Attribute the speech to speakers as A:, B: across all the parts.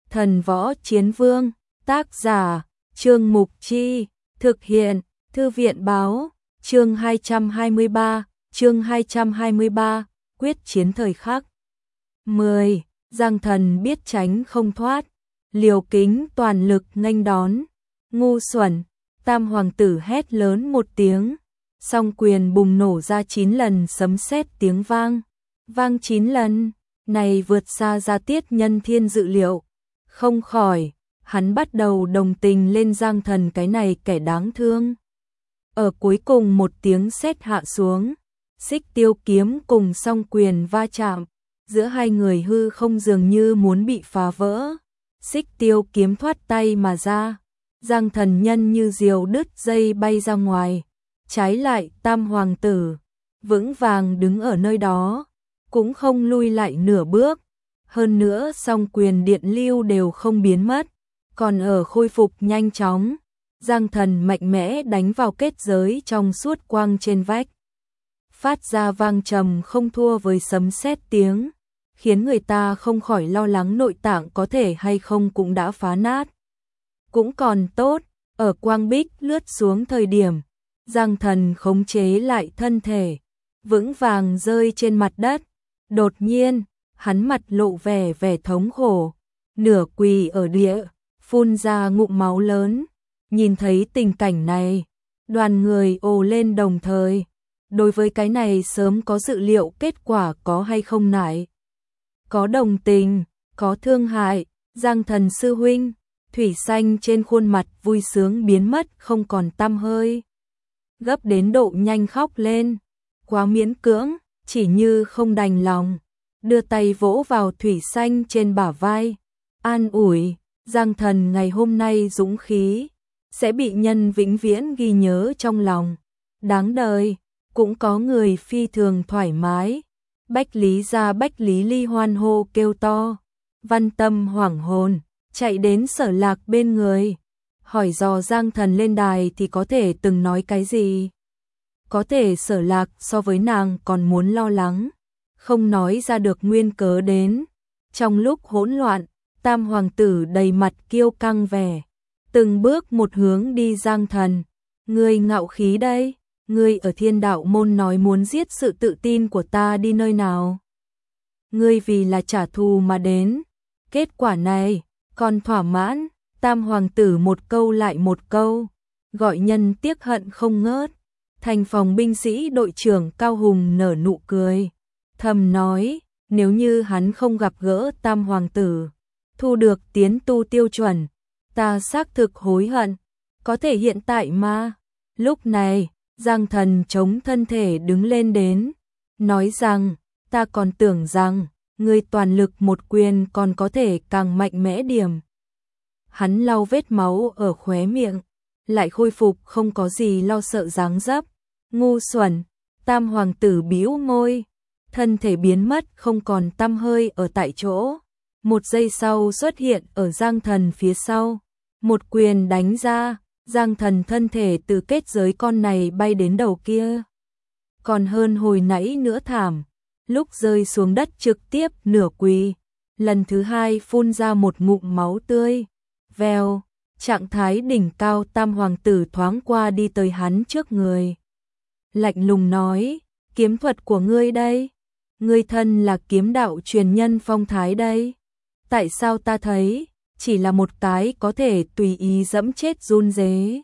A: Thần Võ Chiến Vương, tác giả, Trương Mục Chi, thực hiện, Thư viện báo, chương 223, quyết chiến thời khắc. 10. Giang Thần biết tránh không thoát, liều kính toàn lực nghênh đón, ngu xuẩn, Tam hoàng tử hét lớn một tiếng, song quyền bùng nổ ra 9 lần sấm sét tiếng vang, vang 9 lần, này vượt xa Gia Tiết Nhân Thiên dự liệu, không khỏi, hắn bắt đầu đồng tình lên Giang Thần cái này kẻ đáng thương. Ở cuối cùng một tiếng sét hạ xuống, Xích Tiêu kiếm cùng song quyền va chạm, giữa hai người hư không dường như muốn bị phá vỡ, Xích Tiêu kiếm thoát tay mà ra, Giang Thần nhân như diều đứt dây bay ra ngoài, trái lại Tam hoàng tử vững vàng đứng ở nơi đó, cũng không lui lại nửa bước, hơn nữa song quyền điện lưu đều không biến mất, còn ở khôi phục nhanh chóng. Giang Thần mạnh mẽ đánh vào kết giới trong suốt quang trên vách, phát ra vang trầm không thua với sấm sét tiếng, khiến người ta không khỏi lo lắng nội tạng có thể hay không cũng đã phá nát. Cũng còn tốt, ở quang bích lướt xuống thời điểm, Giang Thần khống chế lại thân thể, vững vàng rơi trên mặt đất. Đột nhiên, hắn mặt lộ vẻ thống khổ, nửa quỳ ở địa, phun ra ngụm máu lớn. Nhìn thấy tình cảnh này, đoàn người ồ lên đồng thời. Đối với cái này sớm có dự liệu kết quả có hay không nại. Có đồng tình, có thương hại, Giang Thần sư huynh, thủy xanh trên khuôn mặt vui sướng biến mất không còn tăm hơi. Gấp đến độ nhanh khóc lên, quá miễn cưỡng, chỉ như không đành lòng, đưa tay vỗ vào thủy xanh trên bả vai, an ủi, Giang Thần ngày hôm nay dũng khí sẽ bị nhân vĩnh viễn ghi nhớ trong lòng. Đáng đời, cũng có người phi thường thoải mái. Bách Lý gia Bách Lý Ly hoan hô kêu to. Văn Tâm hoảng hồn, chạy đến Sở Lạc bên người, hỏi dò Giang Thần lên đài thì có thể từng nói cái gì. Có thể Sở Lạc so với nàng còn muốn lo lắng, không nói ra được nguyên cớ đến. Trong lúc hỗn loạn, Tam hoàng tử đầy mặt kiêu căng vẻ, từng bước một hướng đi. Giang Thần, ngươi ngạo khí đây, ngươi ở Thiên Đạo môn nói muốn giết sự tự tin của ta đi nơi nào? Ngươi vì là trả thù mà đến, kết quả này còn thỏa mãn? Tam hoàng tử một câu lại một câu, gọi nhân tiếc hận không ngớt. Thành phòng binh sĩ đội trưởng Cao Hùng nở nụ cười, thầm nói, nếu như hắn không gặp gỡ Tam hoàng tử, thu được tiến tu tiêu chuẩn, ta xác thực hối hận. Có thể hiện tại mà. Lúc này, Giang Thần chống thân thể đứng lên đến, nói rằng, ta còn tưởng rằng, ngươi toàn lực một quyền còn có thể càng mạnh mẽ điểm. Hắn lau vết máu ở khóe miệng, lại khôi phục không có gì lo sợ dáng dấp. Ngu xuẩn, Tam hoàng tử bĩu môi, thân thể biến mất không còn tăm hơi ở tại chỗ. Một giây sau xuất hiện ở Giang Thần phía sau, một quyền đánh ra, Giang Thần thân thể từ kết giới con này bay đến đầu kia. Còn hơn hồi nãy nữa thảm, lúc rơi xuống đất trực tiếp nửa quỳ, lần thứ hai phun ra một ngụm máu tươi. Vèo, trạng thái đỉnh cao Tam hoàng tử thoáng qua đi tới hắn trước người. Lạnh lùng nói, kiếm thuật của ngươi đây, ngươi thân là kiếm đạo truyền nhân phong thái đây. Tại sao ta thấy, chỉ là một cái có thể tùy ý dẫm chết run dế.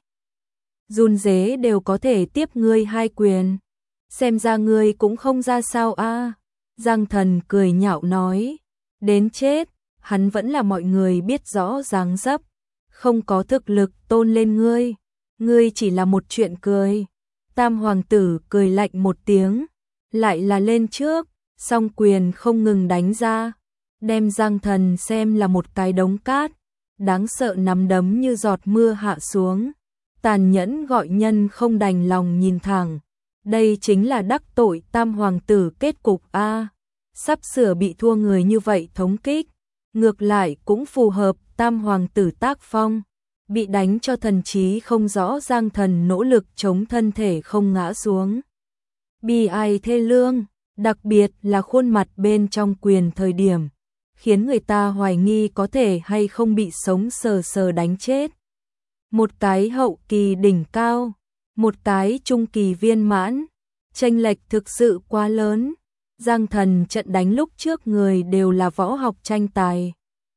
A: Run dế đều có thể tiếp ngươi hai quyền. Xem ra ngươi cũng không ra sao a. Giang Thần cười nhạo nói, đến chết, hắn vẫn là mọi người biết rõ dáng dấp, không có thực lực tôn lên ngươi. Ngươi chỉ là một chuyện cười. Tam hoàng tử cười lạnh một tiếng, lại là lên trước, song quyền không ngừng đánh ra, đem Giang Thần xem là một cái đống cát, đáng sợ nắm đấm như giọt mưa hạ xuống, tàn nhẫn gọi nhân không đành lòng nhìn thẳng. Đây chính là đắc tội Tam hoàng tử kết cục a. Sắp sửa bị thua người như vậy thống kích, ngược lại cũng phù hợp Tam hoàng tử tác phong, bị đánh cho thần trí không rõ. Giang Thần nỗ lực chống thân thể không ngã xuống. Bi ai thê lương, đặc biệt là khuôn mặt bên trong quyền thời điểm, khiến người ta hoài nghi có thể hay không bị sống sờ sờ đánh chết. Một cái hậu kỳ đỉnh cao, một cái trung kỳ viên mãn, chênh lệch thực sự quá lớn. Giang Thần trận đánh lúc trước người đều là võ học tranh tài.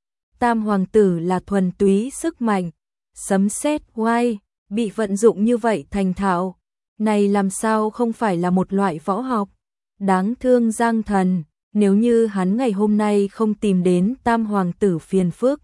A: Tam hoàng tử là thuần túy sức mạnh, sấm sét oai, bị vận dụng như vậy thành thạo, này làm sao không phải là một loại võ học. Đáng thương Giang Thần, nếu như hắn ngày hôm nay không tìm đến Tam hoàng tử phiền phức,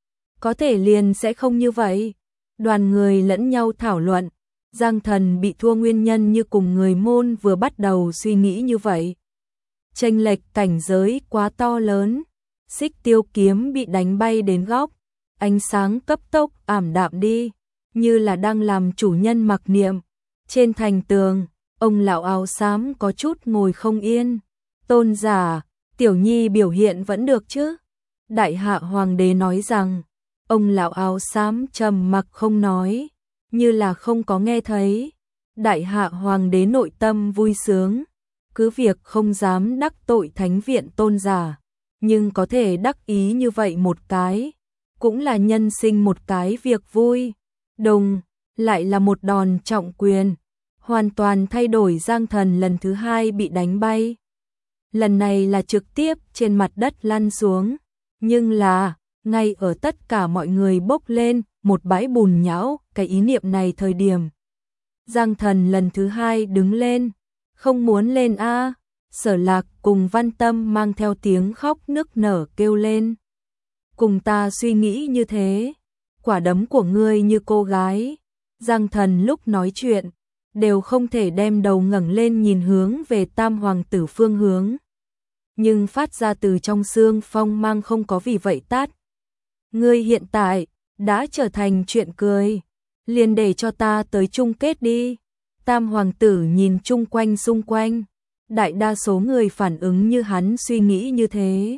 A: có thể liền sẽ không như vậy. Đoàn người lẫn nhau thảo luận, Giang Thần bị thua nguyên nhân như cùng người môn vừa bắt đầu suy nghĩ như vậy. Chênh lệch cảnh giới quá to lớn, Xích Tiêu kiếm bị đánh bay đến góc, ánh sáng cấp tốc ảm đạm đi, như là đang làm chủ nhân mặc niệm. Trên thành tường, ông lão áo xám có chút ngồi không yên. Tôn giả, Tiểu Nhi biểu hiện vẫn được chứ? Đại hạ hoàng đế nói rằng, ông lão áo xám trầm mặc không nói, như là không có nghe thấy. Đại hạ hoàng đế nội tâm vui sướng, cứ việc không dám đắc tội thánh viện tôn giả, nhưng có thể đắc ý như vậy một cái, cũng là nhân sinh một cái việc vui. Đồng, lại là một đòn trọng quyền, hoàn toàn thay đổi. Giang Thần lần thứ hai bị đánh bay. Lần này là trực tiếp trên mặt đất lăn xuống, nhưng là, ngay ở tất cả mọi người bốc lên một bãi bùn nhão, cái ý niệm này thời điểm. Giang Thần lần thứ hai đứng lên, không muốn lên a. Sở Lạc cùng Văn Tâm mang theo tiếng khóc nức nở kêu lên. Cùng ta suy nghĩ như thế, quả đấm của ngươi như cô gái. Giang Thần lúc nói chuyện, đều không thể đem đầu ngẩng lên nhìn hướng về Tam hoàng tử phương hướng. Nhưng phát ra từ trong xương phong mang không có vì vậy tát. Ngươi hiện tại, đã trở thành chuyện cười, liền để cho ta tới chung kết đi. Tam hoàng tử nhìn chung quanh xung quanh, đại đa số người phản ứng như hắn suy nghĩ như thế.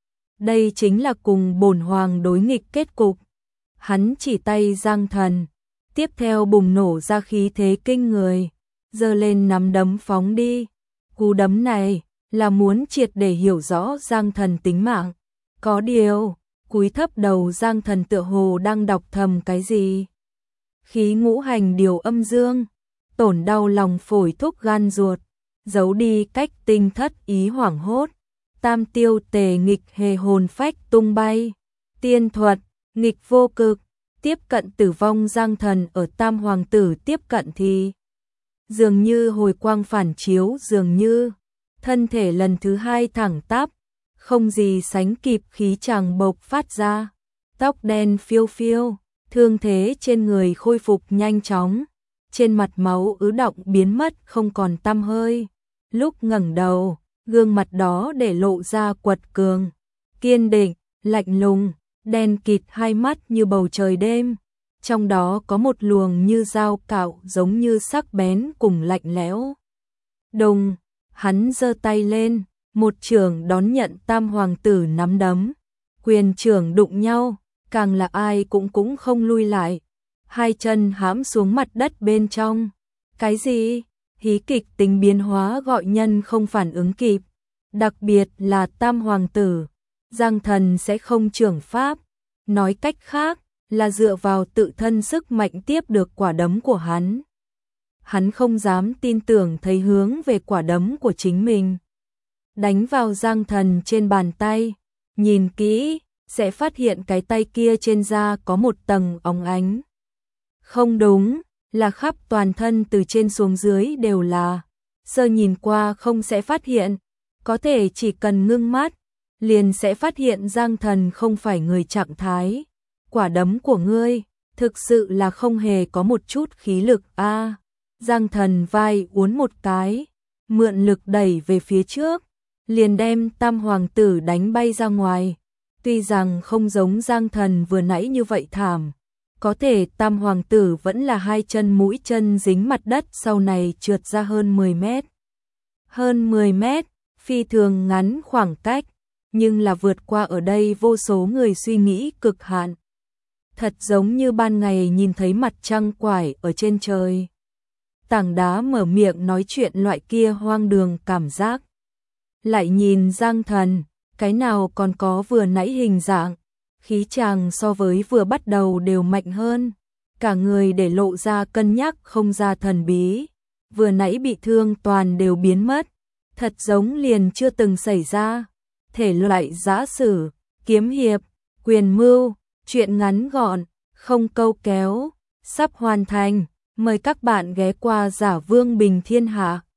A: Đây chính là cùng bổn hoàng đối nghịch kết cục. Hắn chỉ tay Giang Thần, tiếp theo bùng nổ ra khí thế kinh người, giơ lên nắm đấm phóng đi. Cú đấm này là muốn triệt để hiểu rõ Giang Thần tính mạng. Có điều, cúi thấp đầu Giang Thần tựa hồ đang đọc thầm cái gì. Khí ngũ hành điều âm dương, tổn đau lòng phổi thúc gan ruột, giấu đi cách tinh thất ý hoảng hốt. Tam tiêu tề nghịch hề hồn phách tung bay, tiên thuật, nghịch vô cực, tiếp cận tử vong. Giang Thần ở Tam hoàng tử tiếp cận thì dường như hồi quang phản chiếu, dường như thân thể lần thứ hai thẳng tắp, không gì sánh kịp khí tràng bộc phát ra, tóc đen phiêu phiêu, thương thế trên người khôi phục nhanh chóng, trên mặt máu ứ đọng biến mất không còn tăm hơi. Lúc ngẩng đầu, gương mặt đó để lộ ra quật cường, kiên định, lạnh lùng, đen kịt hai mắt như bầu trời đêm, trong đó có một luồng như dao cạo giống như sắc bén cùng lạnh lẽo. Đùng, hắn giơ tay lên, một chưởng đón nhận Tam hoàng tử nắm đấm, quyền chưởng đụng nhau, càng là ai cũng không lui lại, hai chân hãm xuống mặt đất bên trong. Cái gì? Hí kịch tính biến hóa gọi nhân không phản ứng kịp, đặc biệt là Tam hoàng tử. Giang Thần sẽ không chưởng pháp, nói cách khác là dựa vào tự thân sức mạnh tiếp được quả đấm của hắn. Hắn không dám tin tưởng thấy hướng về quả đấm của chính mình đánh vào Giang Thần trên bàn tay, nhìn kỹ sẽ phát hiện cái tay kia trên da có một tầng óng ánh. Không đúng, là khắp toàn thân từ trên xuống dưới đều là, sơ nhìn qua không sẽ phát hiện, có thể chỉ cần ngưng mắt, liền sẽ phát hiện Giang Thần không phải người trạng thái. Quả đấm của ngươi, thực sự là không hề có một chút khí lực a. Giang Thần vai uốn một cái, mượn lực đẩy về phía trước, liền đem Tam hoàng tử đánh bay ra ngoài. Tuy rằng không giống Giang Thần vừa nãy như vậy thảm, có thể Tam hoàng tử vẫn là hai chân mũi chân dính mặt đất, sau này trượt ra hơn 10 mét. Hơn 10 mét, phi thường ngắn khoảng cách, nhưng là vượt qua ở đây vô số người suy nghĩ cực hạn. Thật giống như ban ngày nhìn thấy mặt trăng quải ở trên trời. Tảng đá mở miệng nói chuyện loại kia hoang đường cảm giác. Lại nhìn Giang Thần, cái nào còn có vừa nãy hình dạng, khí chàng so với vừa bắt đầu đều mạnh hơn, cả người để lộ ra cân nhắc không ra thần bí, vừa nãy bị thương toàn đều biến mất, thật giống liền chưa từng xảy ra. Thể loại giã sử, kiếm hiệp, quyền mưu, truyện ngắn gọn, không câu kéo, sắp hoàn thành, mời các bạn ghé qua Giả Vương Bình Thiên Hạ.